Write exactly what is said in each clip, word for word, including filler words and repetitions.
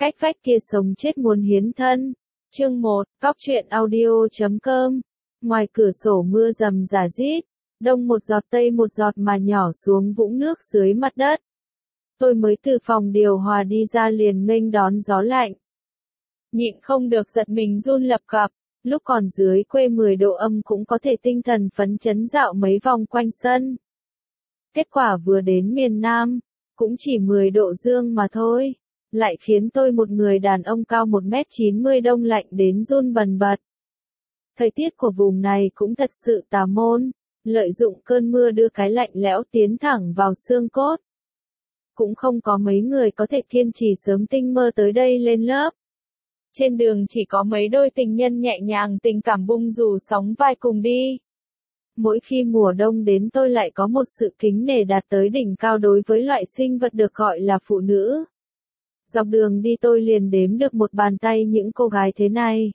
cách vách kia sống chết muốn hiến thân. Chương một, Cóc truyện audio chấm com. Ngoài cửa sổ mưa rầm rả rít, đông một giọt tây một giọt mà nhỏ xuống vũng nước dưới mặt đất. Tôi mới từ phòng điều hòa đi ra liền nghênh đón gió lạnh. Nhịn không được giật mình run lập cập, lúc còn dưới quê mười độ âm cũng có thể tinh thần phấn chấn dạo mấy vòng quanh sân. Kết quả vừa đến miền Nam, cũng chỉ mười độ dương mà thôi, lại khiến tôi một người đàn ông cao một mét chín mươi đông lạnh đến run bần bật. Thời tiết của vùng này cũng thật sự tà môn, lợi dụng cơn mưa đưa cái lạnh lẽo tiến thẳng vào xương cốt. Cũng không có mấy người có thể kiên trì sớm tinh mơ tới đây lên lớp. Trên đường chỉ có mấy đôi tình nhân nhẹ nhàng tình cảm bung dù sóng vai cùng đi. Mỗi khi mùa đông đến tôi lại có một sự kính nể đạt tới đỉnh cao đối với loại sinh vật được gọi là phụ nữ. Dọc đường đi tôi liền đếm được một bàn tay những cô gái thế này.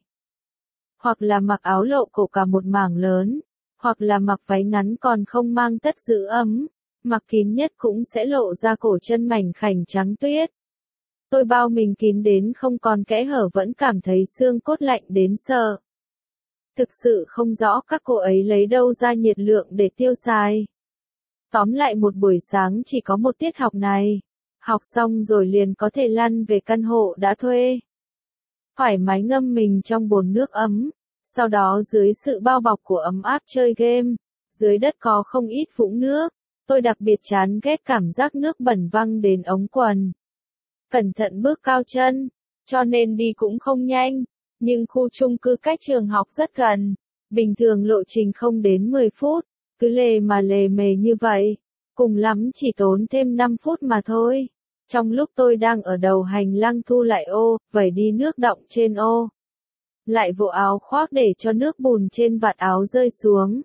Hoặc là mặc áo lộ cổ cả một mảng lớn, hoặc là mặc váy ngắn còn không mang tất giữ ấm, mặc kín nhất cũng sẽ lộ ra cổ chân mảnh khảnh trắng tuyết. Tôi bao mình kín đến không còn kẽ hở vẫn cảm thấy xương cốt lạnh đến sợ. Thực sự không rõ các cô ấy lấy đâu ra nhiệt lượng để tiêu xài. Tóm lại một buổi sáng chỉ có một tiết học này. Học xong rồi liền có thể lăn về căn hộ đã thuê. Thoải mái ngâm mình trong bồn nước ấm. Sau đó dưới sự bao bọc của ấm áp chơi game. Dưới đất có không ít vũng nước. Tôi đặc biệt chán ghét cảm giác nước bẩn văng đến ống quần. Cẩn thận bước cao chân. Cho nên đi cũng không nhanh. Nhưng khu chung cư cách trường học rất gần. Bình thường lộ trình không đến mười phút. Cứ lề mà lề mề như vậy. Cùng lắm chỉ tốn thêm năm phút mà thôi. Trong lúc tôi đang ở đầu hành lang thu lại ô, vẩy đi nước đọng trên ô. Lại vỗ áo khoác để cho nước bùn trên vạt áo rơi xuống.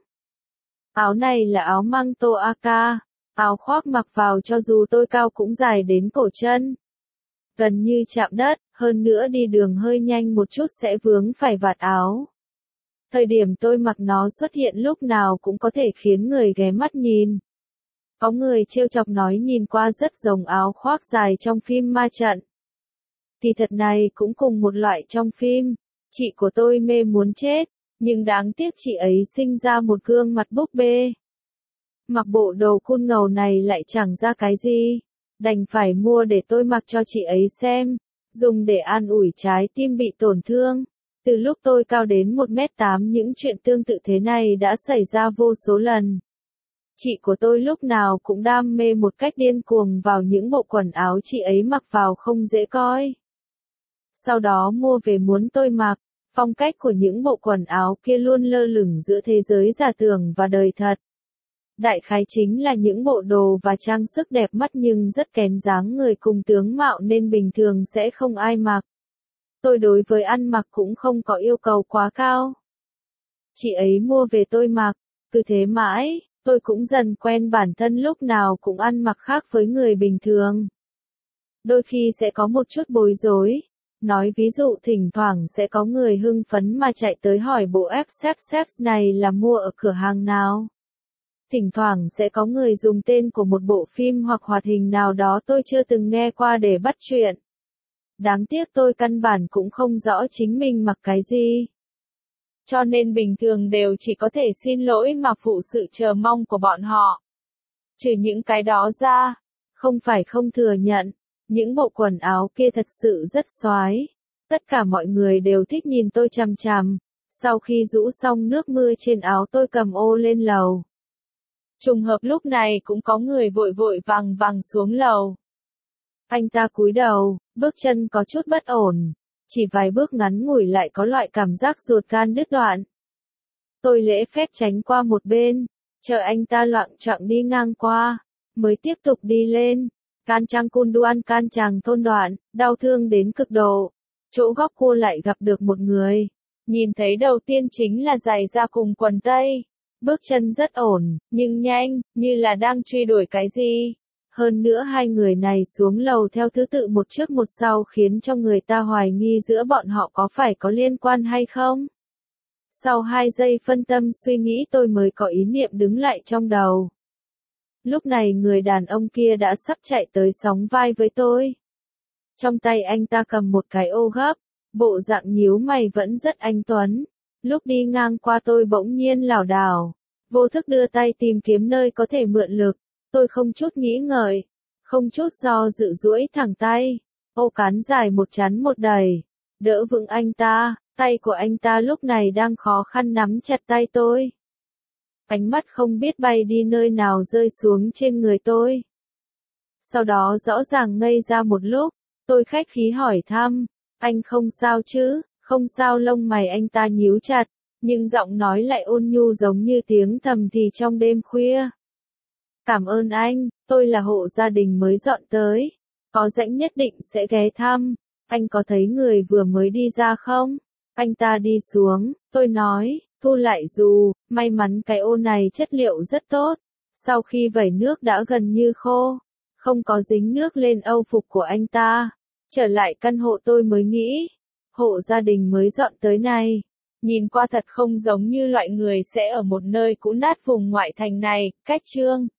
Áo này là áo măng tô a ca. Áo khoác mặc vào cho dù tôi cao cũng dài đến cổ chân. Gần như chạm đất, hơn nữa đi đường hơi nhanh một chút sẽ vướng phải vạt áo. Thời điểm tôi mặc nó xuất hiện lúc nào cũng có thể khiến người ghé mắt nhìn. Có người trêu chọc nói nhìn qua rất giống áo khoác dài trong phim ma trận. Thì thật này cũng cùng một loại trong phim. Chị của tôi mê muốn chết, nhưng đáng tiếc chị ấy sinh ra một gương mặt búp bê. Mặc bộ đồ cool ngầu này lại chẳng ra cái gì. Đành phải mua để tôi mặc cho chị ấy xem, dùng để an ủi trái tim bị tổn thương. Từ lúc tôi cao đến một mét tám những chuyện tương tự thế này đã xảy ra vô số lần. Chị của tôi lúc nào cũng đam mê một cách điên cuồng vào những bộ quần áo chị ấy mặc vào không dễ coi. Sau đó mua về muốn tôi mặc, phong cách của những bộ quần áo kia luôn lơ lửng giữa thế giới giả tưởng và đời thật. Đại khái chính là những bộ đồ và trang sức đẹp mắt nhưng rất kén dáng người cùng tướng mạo nên bình thường sẽ không ai mặc. Tôi đối với ăn mặc cũng không có yêu cầu quá cao. Chị ấy mua về tôi mặc, cứ thế mãi, tôi cũng dần quen bản thân lúc nào cũng ăn mặc khác với người bình thường. Đôi khi sẽ có một chút bối rối. Nói ví dụ thỉnh thoảng sẽ có người hưng phấn mà chạy tới hỏi bộ ép ép ép này là mua ở cửa hàng nào. Thỉnh thoảng sẽ có người dùng tên của một bộ phim hoặc hoạt hình nào đó tôi chưa từng nghe qua để bắt chuyện. Đáng tiếc tôi căn bản cũng không rõ chính mình mặc cái gì. Cho nên bình thường đều chỉ có thể xin lỗi mà phụ sự chờ mong của bọn họ. Trừ những cái đó ra, không phải không thừa nhận, những bộ quần áo kia thật sự rất xoái. Tất cả mọi người đều thích nhìn tôi chằm chằm. Sau khi rũ xong nước mưa trên áo tôi cầm ô lên lầu. Trùng hợp lúc này cũng có người vội vội vàng vàng xuống lầu. Anh ta cúi đầu, bước chân có chút bất ổn. Chỉ vài bước ngắn ngủi lại có loại cảm giác ruột gan đứt đoạn. Tôi lễ phép tránh qua một bên, chờ anh ta loạng choạng đi ngang qua, mới tiếp tục đi lên. Can Trang Cun Duan Can Tràng thôn đoạn, đau thương đến cực độ. Chỗ góc cua lại gặp được một người. Nhìn thấy đầu tiên chính là giày da cùng quần tây. Bước chân rất ổn, nhưng nhanh, như là đang truy đuổi cái gì. Hơn nữa hai người này xuống lầu theo thứ tự một trước một sau khiến cho người ta hoài nghi giữa bọn họ có phải có liên quan hay không. Sau hai giây phân tâm suy nghĩ tôi mới có ý niệm đứng lại trong đầu. Lúc này người đàn ông kia đã sắp chạy tới sóng vai với tôi. Trong tay anh ta cầm một cái ô gấp, bộ dạng nhíu mày vẫn rất anh tuấn. Lúc đi ngang qua tôi bỗng nhiên lảo đảo, vô thức đưa tay tìm kiếm nơi có thể mượn lực. Tôi không chút nghĩ ngợi, không chút do dự duỗi thẳng tay, ô cán dài một chắn một đầy, đỡ vững anh ta. Tay của anh ta lúc này đang khó khăn nắm chặt tay tôi. Ánh mắt không biết bay đi nơi nào rơi xuống trên người tôi. Sau đó rõ ràng ngây ra một lúc, tôi khách khí hỏi thăm, anh không sao chứ? Không sao. Lông mày anh ta nhíu chặt, nhưng giọng nói lại ôn nhu giống như tiếng thầm thì trong đêm khuya. Cảm ơn anh, tôi là hộ gia đình mới dọn tới, có rảnh nhất định sẽ ghé thăm. Anh có thấy người vừa mới đi ra không? Anh ta đi xuống, tôi nói, thu lại dù, may mắn cái ô này chất liệu rất tốt, sau khi vẩy nước đã gần như khô, không có dính nước lên âu phục của anh ta. Trở lại căn hộ tôi mới nghĩ, hộ gia đình mới dọn tới này, nhìn qua thật không giống như loại người sẽ ở một nơi cũ nát vùng ngoại thành này. Cách chương